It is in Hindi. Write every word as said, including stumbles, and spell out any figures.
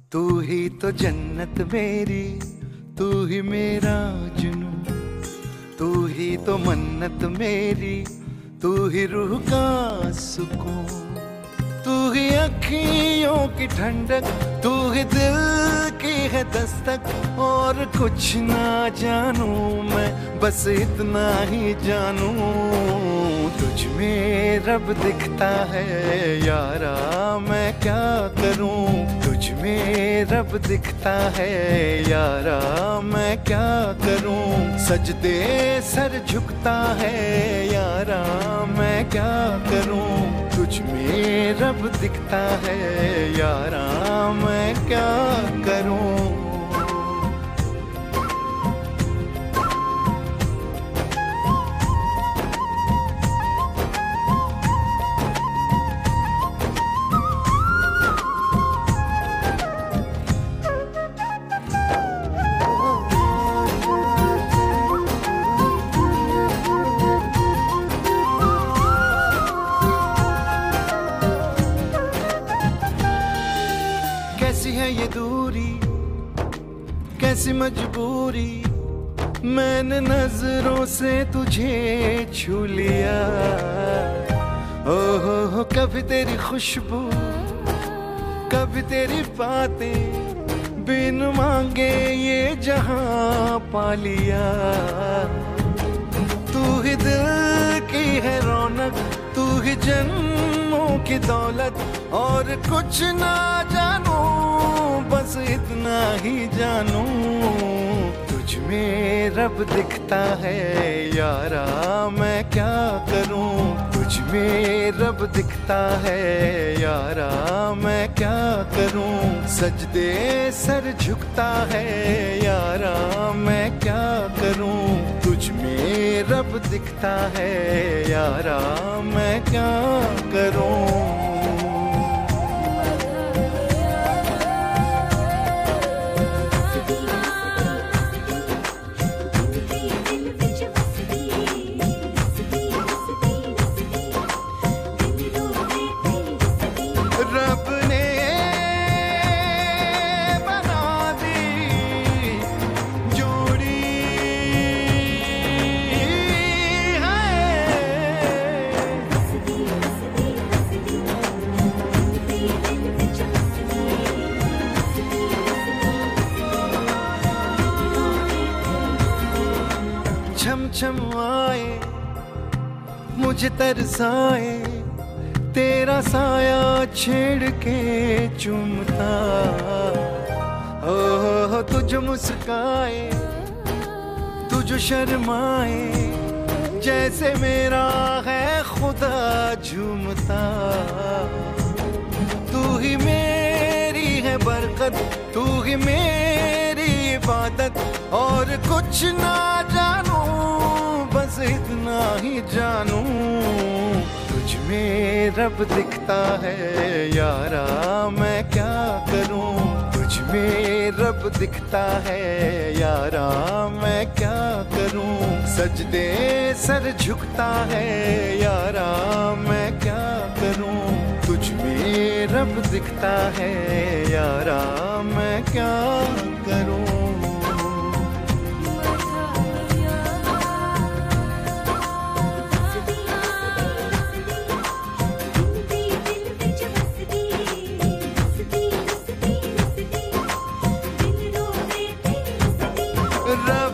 तू ही तो जन्नत मेरी, तू ही मेरा जुनू, तू ही तो मन्नत मेरी, तू ही रूह का सुकून, तू ही अखियों की ठंडक, तू ही दिल की है दस्तक। और कुछ ना जानू मैं, बस इतना ही जानू, तुझ में रब दिखता है यारा, मैं क्या करूं। तुझ में रब दिखता है यारा, मैं क्या करूं। सजदे सर झुकता है यारा, मैं क्या करूं। तुझ में रब दिखता है यारा, मैं क्या करूं। कैसी है ये दूरी, कैसी मजबूरी, मैंने नजरों से तुझे छू लिया। ओहो हो, कभी तेरी खुशबू, कभी तेरी बातें, बिन मांगे ये जहां पा लिया। तू ही दिल की है रौनक, तू ही जन्मों की दौलत। और कुछ ना जानू, बस इतना ही जानू, तुझ में रब दिखता है यारा, मैं क्या करूं। तुझ में रब दिखता है यारा, मैं क्या करूं। सजदे सर झुकता है यारा, मैं क्या करूं। तुझ में रब दिखता है यारा, मैं क्या करूं। रब ने बना दी जोड़ी है। छम छम आए मुझे तरसाए, तेरा साया छेड़ के चूमता। ओह तुझ मुस्काए, तुझ शर्माए, जैसे मेरा है खुदा झूमता। तू ही मेरी है बरकत, तू ही मेरी इबादत। और कुछ ना जानू, बस इतना ही जानू, तुझ में रब दिखता है यारा, मैं क्या करूं। तुझ में रब दिखता है यारा, मैं क्या करूं। सजदे सर झुकता है यारा, मैं क्या करूं। तुझ में रब दिखता है यारा, मैं क्या करूं। रब